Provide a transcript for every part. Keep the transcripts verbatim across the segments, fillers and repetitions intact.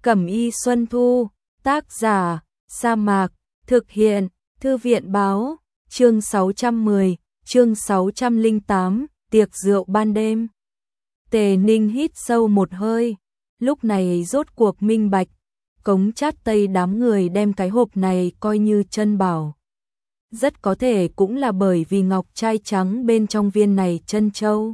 Cẩm y Xuân Thu, tác giả, Sa Mạc, thực hiện, Thư viện báo, chương sáu trăm mười, chương sáu trăm lẻ tám, tiệc rượu ban đêm. Tề Ninh hít sâu một hơi, lúc này rốt cuộc minh bạch, Cống Chát Tây đám người đem cái hộp này coi như chân bảo. Rất có thể cũng là bởi vì ngọc trai trắng bên trong viên này chân châu.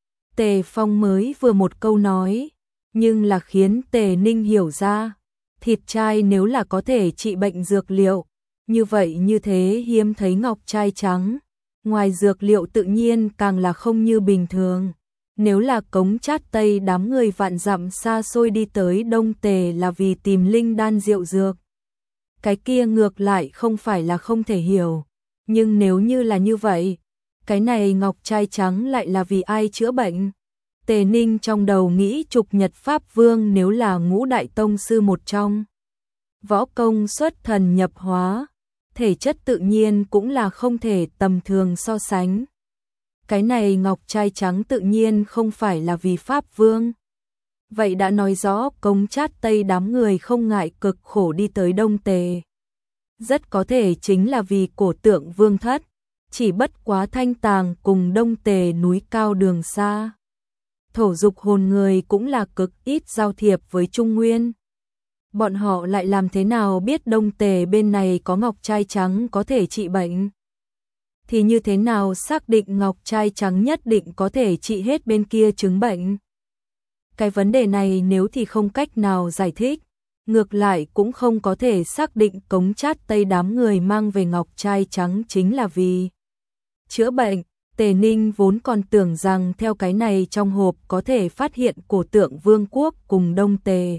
Tề Phong mới vừa một câu nói, nhưng là khiến Tề Ninh hiểu ra, thịt trai nếu là có thể trị bệnh dược liệu, như vậy như thế hiếm thấy ngọc trai trắng, ngoài dược liệu tự nhiên càng là không như bình thường. Nếu là Cống Chát Tây đám người vạn dặm xa xôi đi tới Đông Tề là vì tìm linh đan diệu dược, cái kia ngược lại không phải là không thể hiểu, nhưng nếu như là như vậy, cái này ngọc trai trắng lại là vì ai chữa bệnh? Tề Ninh trong đầu nghĩ Trục Nhật Pháp Vương nếu là ngũ đại tông sư một trong, võ công xuất thần nhập hóa, thể chất tự nhiên cũng là không thể tầm thường so sánh. Cái này ngọc trai trắng tự nhiên không phải là vì Pháp Vương. Vậy đã nói rõ Cống Chát Tây đám người không ngại cực khổ đi tới Đông Tề. Rất có thể chính là vì cổ tượng vương thất, chỉ bất quá Thanh Tàng cùng Đông Tề núi cao đường xa. Thổ dục hồn người cũng là cực ít giao thiệp với Trung Nguyên. Bọn họ lại làm thế nào biết Đông Tề bên này có ngọc trai trắng có thể trị bệnh? Thì như thế nào xác định ngọc trai trắng nhất định có thể trị hết bên kia chứng bệnh? Cái vấn đề này nếu thì không cách nào giải thích, ngược lại cũng không có thể xác định Cống Chát Tây đám người mang về ngọc trai trắng chính là vì chữa bệnh. Tề Ninh vốn còn tưởng rằng theo cái này trong hộp có thể phát hiện cổ tượng vương quốc cùng Đông Tề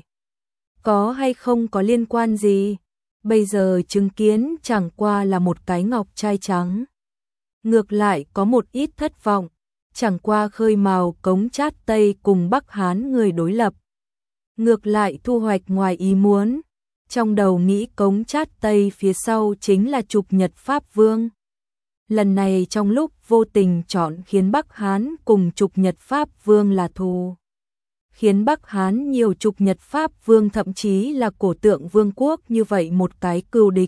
có hay không có liên quan gì, bây giờ chứng kiến chẳng qua là một cái ngọc trai trắng. Ngược lại có một ít thất vọng, chẳng qua khơi mào Cống Chát Tây cùng Bắc Hán người đối lập. Ngược lại thu hoạch ngoài ý muốn, trong đầu nghĩ Cống Chát Tây phía sau chính là Trục Nhật Pháp Vương. Lần này trong lúc vô tình chọn khiến Bắc Hán cùng Trục Nhật Pháp Vương là thù. Khiến Bắc Hán nhiều Trục Nhật Pháp Vương thậm chí là cổ tượng vương quốc như vậy một cái cừu địch.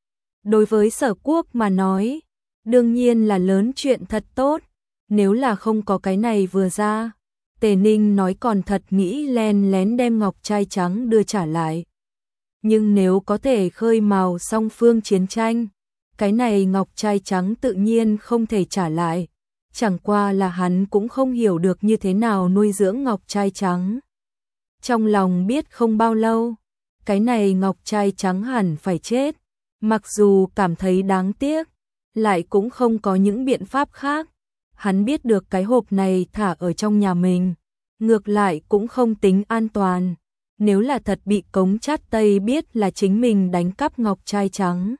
Đối với Sở Quốc mà nói, đương nhiên là lớn chuyện thật tốt, nếu là không có cái này vừa ra, Tề Ninh nói còn thật nghĩ len lén đem ngọc trai trắng đưa trả lại. Nhưng nếu có thể khơi mào song phương chiến tranh, cái này ngọc trai trắng tự nhiên không thể trả lại, chẳng qua là hắn cũng không hiểu được như thế nào nuôi dưỡng ngọc trai trắng. Trong lòng biết không bao lâu, cái này ngọc trai trắng hẳn phải chết, mặc dù cảm thấy đáng tiếc, lại cũng không có những biện pháp khác. Hắn biết được cái hộp này thả ở trong nhà mình, ngược lại cũng không tính an toàn, nếu là thật bị Cống Chát Tây biết là chính mình đánh cắp ngọc trai trắng,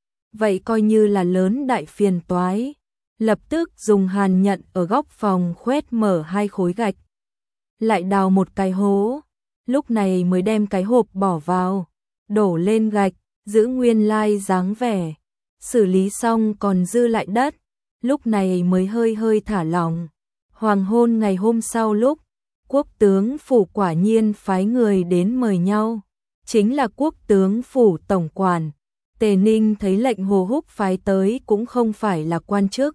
vậy coi như là lớn đại phiền toái. Lập tức dùng hàn nhận ở góc phòng khoét mở hai khối gạch, lại đào một cái hố, lúc này mới đem cái hộp bỏ vào, đổ lên gạch, giữ nguyên lai dáng vẻ, xử lý xong còn dư lại đất, lúc này mới hơi hơi thả lỏng. Hoàng hôn ngày hôm sau lúc, quốc tướng phủ quả nhiên phái người đến mời nhau, chính là quốc tướng phủ tổng quản. Tề Ninh thấy lệnh Hồ Húc phái tới cũng không phải là quan chức,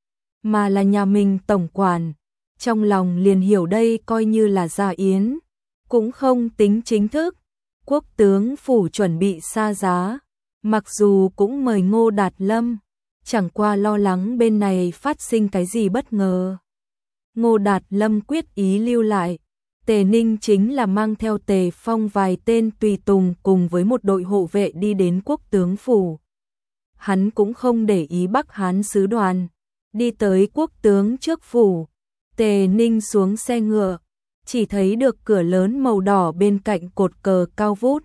mà là nhà mình tổng quản, trong lòng liền hiểu đây coi như là gia yến, cũng không tính chính thức. Quốc tướng phủ chuẩn bị xa giá, mặc dù cũng mời Ngô Đạt Lâm, chẳng qua lo lắng bên này phát sinh cái gì bất ngờ. Ngô Đạt Lâm quyết ý lưu lại, Tề Ninh chính là mang theo Tề Phong vài tên tùy tùng cùng với một đội hộ vệ đi đến quốc tướng phủ. Hắn cũng không để ý Bắc Hán sứ đoàn, đi tới quốc tướng trước phủ. Tề Ninh xuống xe ngựa, chỉ thấy được cửa lớn màu đỏ bên cạnh cột cờ cao vút.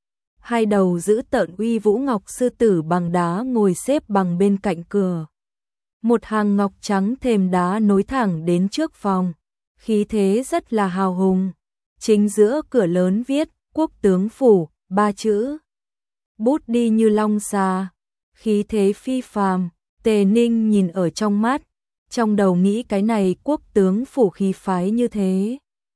Hai đầu giữ tợn uy vũ ngọc sư tử bằng đá ngồi xếp bằng bên cạnh cửa. Một hàng ngọc trắng thềm đá nối thẳng đến trước phòng, khí thế rất là hào hùng. Chính giữa cửa lớn viết quốc tướng phủ ba chữ, bút đi như long xà, khí thế phi phàm. Tề Ninh nhìn ở trong mắt, trong đầu nghĩ cái này quốc tướng phủ khí phái như thế,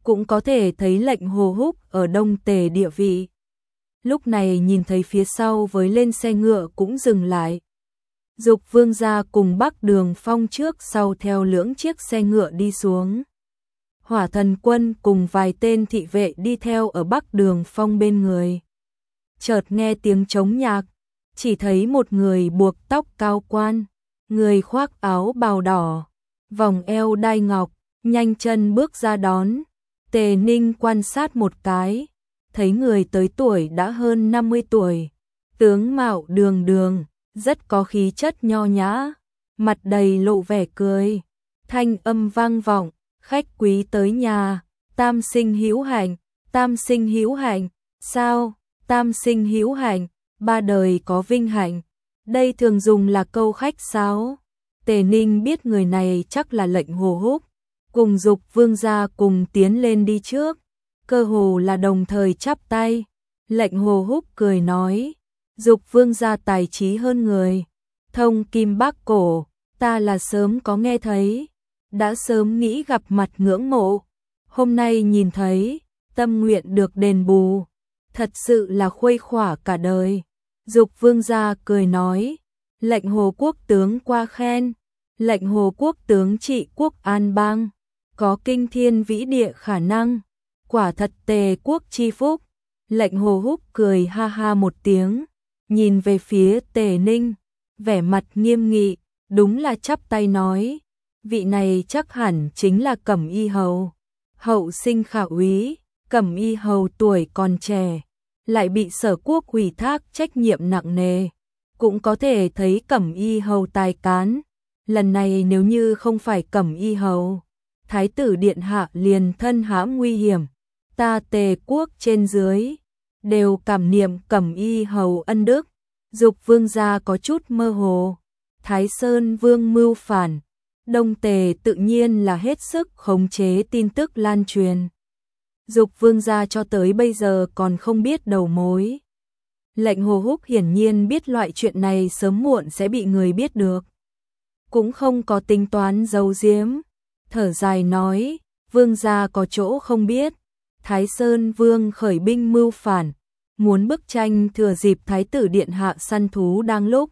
cũng có thể thấy lệnh Hồ Húc ở Đông Tề địa vị. Lúc này nhìn thấy phía sau với lên xe ngựa cũng dừng lại. Dục Vương gia cùng Bắc Đường Phong trước sau theo lưỡng chiếc xe ngựa đi xuống. Hỏa Thần Quân cùng vài tên thị vệ đi theo ở Bắc Đường Phong bên người. Chợt nghe tiếng trống nhạc, chỉ thấy một người buộc tóc cao quan, người khoác áo bào đỏ, vòng eo đai ngọc, nhanh chân bước ra đón. Tề Ninh quan sát một cái, thấy người tới tuổi đã hơn năm mươi tuổi, tướng mạo đường đường, rất có khí chất nho nhã, mặt đầy lộ vẻ cười, thanh âm vang vọng, khách quý tới nhà, tam sinh hữu hạnh, tam sinh hữu hạnh, sao, tam sinh hữu hạnh, ba đời có vinh hạnh. Đây thường dùng là câu khách sáo. Tề Ninh biết người này chắc là lệnh Hồ Húc, cùng Dục Vương gia cùng tiến lên đi trước, cơ hồ là đồng thời chắp tay. Lệnh Hồ Húc cười nói, Dục Vương gia tài trí hơn người, thông kim bác cổ, ta là sớm có nghe thấy, đã sớm nghĩ gặp mặt ngưỡng mộ, hôm nay nhìn thấy, tâm nguyện được đền bù, thật sự là khuây khỏa cả đời. Dục Vương gia cười nói, lệnh Hồ quốc tướng qua khen, lệnh Hồ quốc tướng trị quốc an bang, có kinh thiên vĩ địa khả năng, quả thật Tề quốc chi phúc. Lệnh Hồ Húc cười ha ha một tiếng, nhìn về phía Tề Ninh, vẻ mặt nghiêm nghị, đúng là chắp tay nói, vị này chắc hẳn chính là Cẩm Y hầu, hậu sinh khả úy. Cẩm Y hầu tuổi còn trẻ, lại bị Sở quốc ủy thác trách nhiệm nặng nề, cũng có thể thấy Cẩm Y hầu tài cán. Lần này nếu như không phải Cẩm Y hầu, Thái tử điện hạ liền thân hãm nguy hiểm, ta Tề quốc trên dưới đều cảm niệm Cẩm Y hầu ân đức. Dục Vương gia có chút mơ hồ, Thái Sơn Vương mưu phản, Đông Tề tự nhiên là hết sức khống chế tin tức lan truyền. Dục Vương gia cho tới bây giờ còn không biết đầu mối. Lệnh Hồ Húc hiển nhiên biết loại chuyện này sớm muộn sẽ bị người biết được, cũng không có tính toán giấu giếm, thở dài nói, Vương gia có chỗ không biết, Thái Sơn Vương khởi binh mưu phản, muốn bức tranh thừa dịp Thái tử điện hạ săn thú đang lúc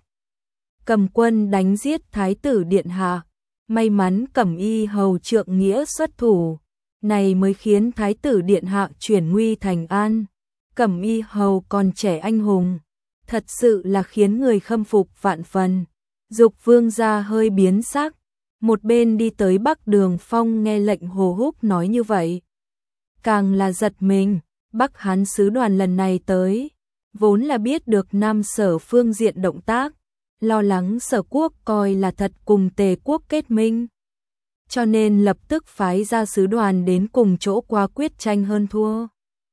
cầm quân đánh giết Thái tử điện hạ, may mắn Cẩm Y hầu trượng nghĩa xuất thủ, này mới khiến Thái tử điện hạ chuyển nguy thành an. Cẩm Y hầu còn trẻ anh hùng, thật sự là khiến người khâm phục vạn phần. Dục Vương gia hơi biến sắc, một bên đi tới Bắc Đường Phong nghe lệnh Hồ Húc nói như vậy, càng là giật mình. Bắc Hán sứ đoàn lần này tới, vốn là biết được Nam Sở phương diện động tác, lo lắng Sở quốc coi là thật cùng Tề quốc kết minh, cho nên lập tức phái ra sứ đoàn đến cùng chỗ qua quyết tranh hơn thua.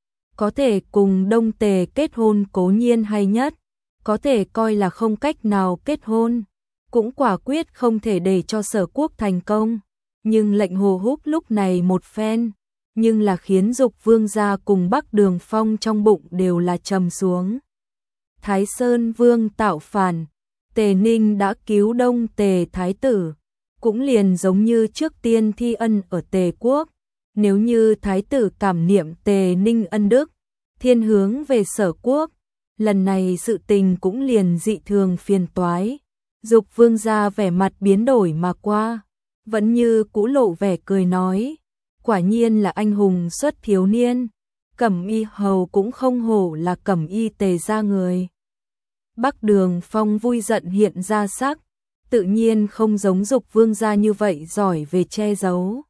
Có thể cùng Đông Tề kết hôn cố nhiên hay nhất, có thể coi là không cách nào kết hôn, cũng quả quyết không thể để cho Sở quốc thành công. Nhưng lệnh Hồ Húc lúc này một phen, nhưng là khiến Dục Vương gia cùng Bắc Đường Phong trong bụng đều là trầm xuống. Thái Sơn Vương tạo phản, Tề Ninh đã cứu Đông Tề Thái tử, cũng liền giống như trước tiên thi ân ở Tề quốc. Nếu như Thái tử cảm niệm Tề Ninh ân đức, thiên hướng về Sở quốc, lần này sự tình cũng liền dị thường phiền toái. Dục Vương gia vẻ mặt biến đổi mà qua, vẫn như cũ lộ vẻ cười nói, quả nhiên là anh hùng xuất thiếu niên, Cẩm Y hầu cũng không hổ là Cẩm Y Tề gia người. Bắc Đường Phong vui giận hiện ra sắc, tự nhiên không giống Dục Vương gia như vậy giỏi về che giấu,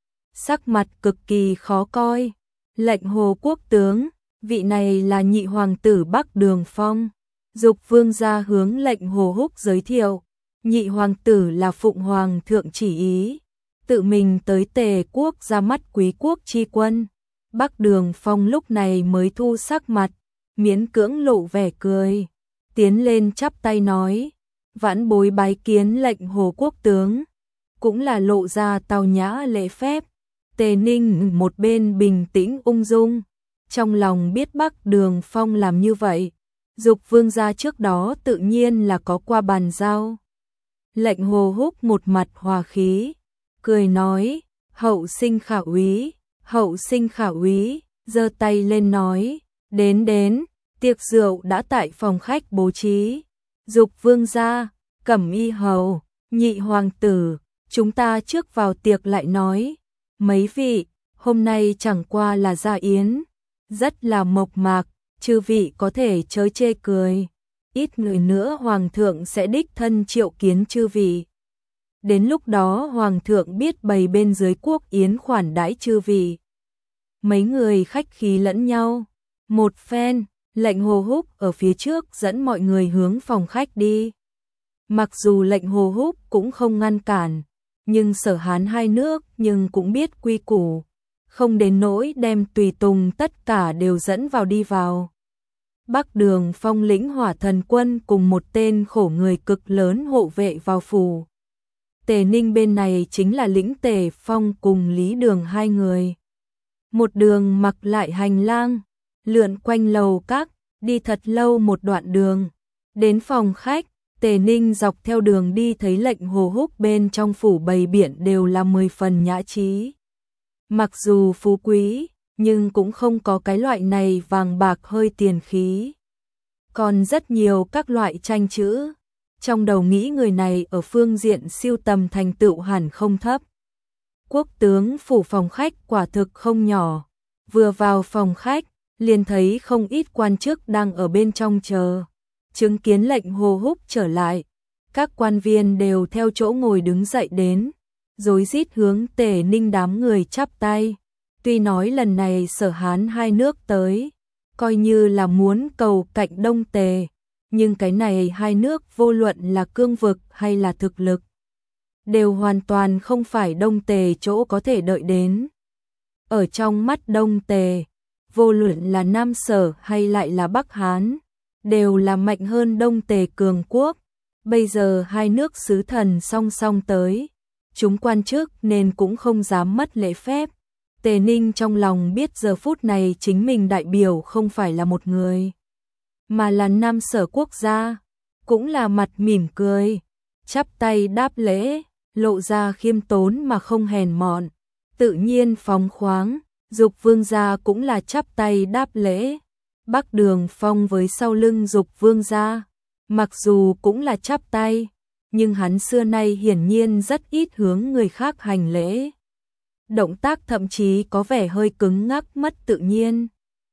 sắc mặt cực kỳ khó coi. Lệnh Hồ quốc tướng, vị này là nhị hoàng tử Bắc Đường Phong. Dục Vương gia hướng lệnh Hồ Húc giới thiệu, nhị hoàng tử là Phụng Hoàng thượng chỉ ý, tự mình tới Tề quốc ra mắt quý quốc chi quân. Bắc Đường Phong lúc này mới thu sắc mặt, miễn cưỡng lộ vẻ cười, tiến lên chắp tay nói, vãn bối bái kiến lệnh Hồ quốc tướng, cũng là lộ ra tao nhã lễ phép. Tề Ninh một bên bình tĩnh ung dung, trong lòng biết Bắc Đường Phong làm như vậy, Dục Vương gia trước đó tự nhiên là có qua bàn giao. Lệnh Hồ Húc một mặt hòa khí, cười nói, hậu sinh khả úy, Hậu sinh khả úy, giơ tay lên nói, đến đến, tiệc rượu đã tại phòng khách bố trí. Dục vương gia, Cẩm Y hầu, nhị hoàng tử, chúng ta trước vào tiệc lại nói. Mấy vị, hôm nay chẳng qua là gia yến, rất là mộc mạc, chư vị có thể chớ chê cười. Ít người nữa hoàng thượng sẽ đích thân triệu kiến chư vị. Đến lúc đó hoàng thượng biết bày bên dưới quốc yến khoản đãi chư vị. Mấy người khách khí lẫn nhau, một phen, lệnh Hồ Húc ở phía trước dẫn mọi người hướng phòng khách đi. Mặc dù lệnh Hồ Húc cũng không ngăn cản, nhưng Sở Hán hai nước nhưng cũng biết quy củ, không đến nỗi đem tùy tùng tất cả đều dẫn vào đi vào. Bắc Đường Phong lĩnh Hỏa Thần Quân cùng một tên khổ người cực lớn hộ vệ vào phủ. Tề Ninh bên này chính là lĩnh Tề Phong cùng Lý Đường hai người. Một đường mặc lại hành lang, lượn quanh lầu các, đi thật lâu một đoạn đường. Đến phòng khách, Tề Ninh dọc theo đường đi thấy lệnh Hồ Húc bên trong phủ bày biện đều là mười phần nhã trí. Mặc dù phú quý, nhưng cũng không có cái loại này vàng bạc hơi tiền khí. Còn rất nhiều các loại tranh chữ. Trong đầu nghĩ người này ở phương diện siêu tầm thành tựu hẳn không thấp. Quốc tướng phủ phòng khách quả thực không nhỏ. Vừa vào phòng khách, liền thấy không ít quan chức đang ở bên trong chờ. Chứng kiến lệnh Hồ Húc trở lại, các quan viên đều theo chỗ ngồi đứng dậy đến, rối rít hướng Tề Ninh đám người chắp tay. Tuy nói lần này Sở Hán hai nước tới, coi như là muốn cầu cạnh Đông Tề, nhưng cái này hai nước vô luận là cương vực hay là thực lực, đều hoàn toàn không phải Đông Tề chỗ có thể đợi đến. Ở trong mắt Đông Tề, vô luận là Nam Sở hay lại là Bắc Hán, đều là mạnh hơn Đông Tề cường quốc. Bây giờ hai nước sứ thần song song tới, chúng quan chức nên cũng không dám mất lễ phép. Tề Ninh trong lòng biết giờ phút này chính mình đại biểu không phải là một người, mà là Nam Sở quốc gia, cũng là mặt mỉm cười, chắp tay đáp lễ, lộ ra khiêm tốn mà không hèn mọn, tự nhiên phóng khoáng. Dục vương gia cũng là chắp tay đáp lễ. Bắc Đường Phong với sau lưng Dục vương gia, mặc dù cũng là chắp tay, nhưng hắn xưa nay hiển nhiên rất ít hướng người khác hành lễ. Động tác thậm chí có vẻ hơi cứng ngắc mất tự nhiên.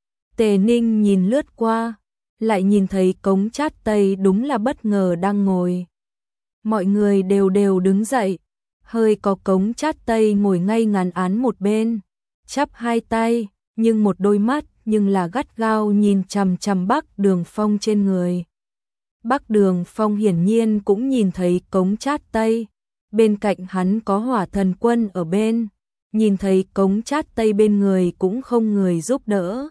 Tề Ninh nhìn lướt qua, lại nhìn thấy Cống Chát Tây đúng là bất ngờ đang ngồi. Mọi người đều đều đứng dậy, hơi có Cống Chát Tây ngồi ngay ngắn án một bên, chắp hai tay, nhưng một đôi mắt nhưng là gắt gao nhìn chằm chằm Bắc Đường Phong trên người. Bắc Đường Phong hiển nhiên cũng nhìn thấy Cống Chát Tây, bên cạnh hắn có Hỏa Thần Quân ở bên, nhìn thấy Cống Chát Tây bên người cũng không người giúp đỡ.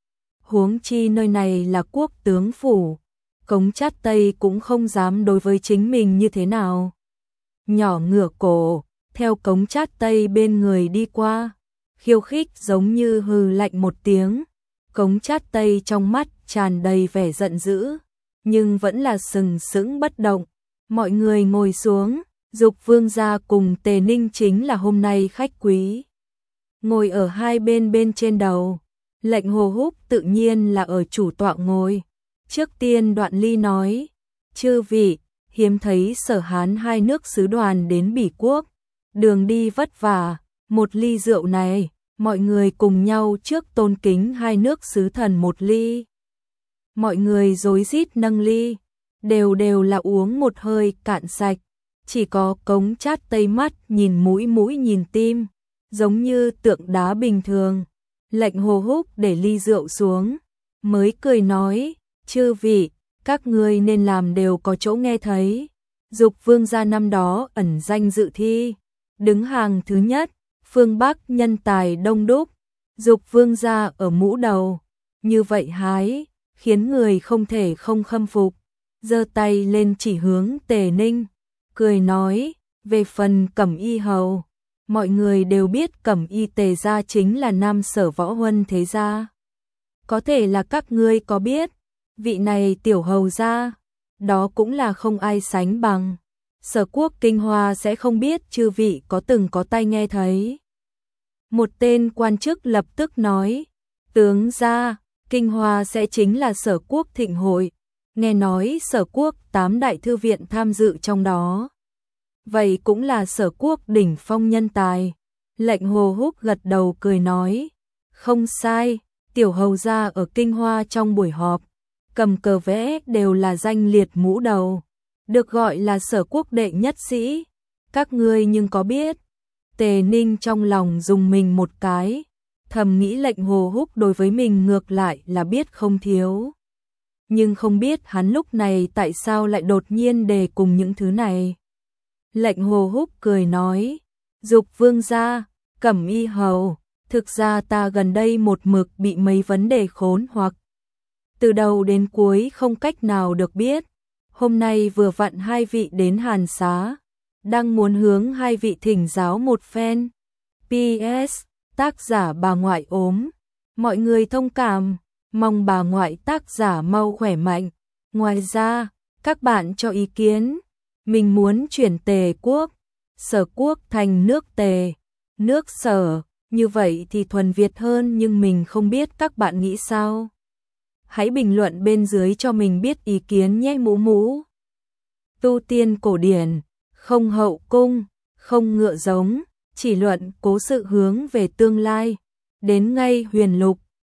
Huống chi nơi này là quốc tướng phủ, Cống Chát Tây cũng không dám đối với chính mình như thế nào. Nhỏ ngửa cổ, theo Cống Chát Tây bên người đi qua, khiêu khích giống như hừ lạnh một tiếng. Cống Chát Tây trong mắt tràn đầy vẻ giận dữ, nhưng vẫn là sừng sững bất động. Mọi người ngồi xuống, Dục vương gia cùng Tề Ninh chính là hôm nay khách quý. Ngồi ở hai bên bên trên đầu, lệnh Hồ Húc tự nhiên là ở chủ tọa ngồi. Trước tiên Đoạn Ly nói, chư vị, hiếm thấy Sở Hán hai nước sứ đoàn đến Bỉ quốc, đường đi vất vả, một ly rượu này, mọi người cùng nhau trước tôn kính hai nước sứ thần một ly. Mọi người rối rít nâng ly, đều đều là uống một hơi cạn sạch, chỉ có Cống Chát Tây mắt nhìn mũi mũi nhìn tim, giống như tượng đá bình thường. Lệnh Hồ Húc để ly rượu xuống, mới cười nói, chư vị, các ngươi nên làm đều có chỗ nghe thấy. Dục vương gia năm đó ẩn danh dự thi, đứng hàng thứ nhất, phương Bắc nhân tài đông đúc, Dục vương gia ở mũ đầu, như vậy hái, khiến người không thể không khâm phục. Giơ tay lên chỉ hướng Tề Ninh, cười nói, về phần Cẩm Y hầu, mọi người đều biết Cẩm Y Tề gia chính là Nam Sở võ huân thế gia. Có thể là các ngươi có biết, vị này tiểu hầu gia, đó cũng là không ai sánh bằng. Sở Quốc Kinh Hoa sẽ không biết chư vị có từng có tai nghe thấy. Một tên quan chức lập tức nói, tướng gia, Kinh Hoa sẽ chính là Sở Quốc thịnh hội, nghe nói Sở Quốc tám đại thư viện tham dự trong đó. Vậy cũng là Sở Quốc đỉnh phong nhân tài. Lệnh Hồ Húc gật đầu cười nói, không sai, tiểu hầu gia ở Kinh Hoa trong buổi họp, cầm cờ vẽ đều là danh liệt mũ đầu, được gọi là Sở Quốc đệ nhất sĩ. Các ngươi nhưng có biết? Tề Ninh trong lòng dùng mình một cái, thầm nghĩ Lệnh Hồ Húc đối với mình ngược lại là biết không thiếu. Nhưng không biết hắn lúc này tại sao lại đột nhiên đề cùng những thứ này. Lệnh Hồ Húc cười nói, Dục vương gia, Cẩm Y hầu, thực ra ta gần đây một mực bị mấy vấn đề khốn hoặc. Từ đầu đến cuối không cách nào được biết. Hôm nay vừa vặn hai vị đến Hàn Xá, đang muốn hướng hai vị thỉnh giáo một phen. pê ét, tác giả bà ngoại ốm. Mọi người thông cảm, mong bà ngoại tác giả mau khỏe mạnh. Ngoài ra, các bạn cho ý kiến, mình muốn chuyển Tề quốc, Sở Quốc thành nước Tề, nước Sở, như vậy thì thuần Việt hơn, nhưng mình không biết các bạn nghĩ sao. Hãy bình luận bên dưới cho mình biết ý kiến nhé mũ mũ. Tu tiên cổ điển, không hậu cung, không ngựa giống, chỉ luận cố sự hướng về tương lai. Đến ngay huyền lục,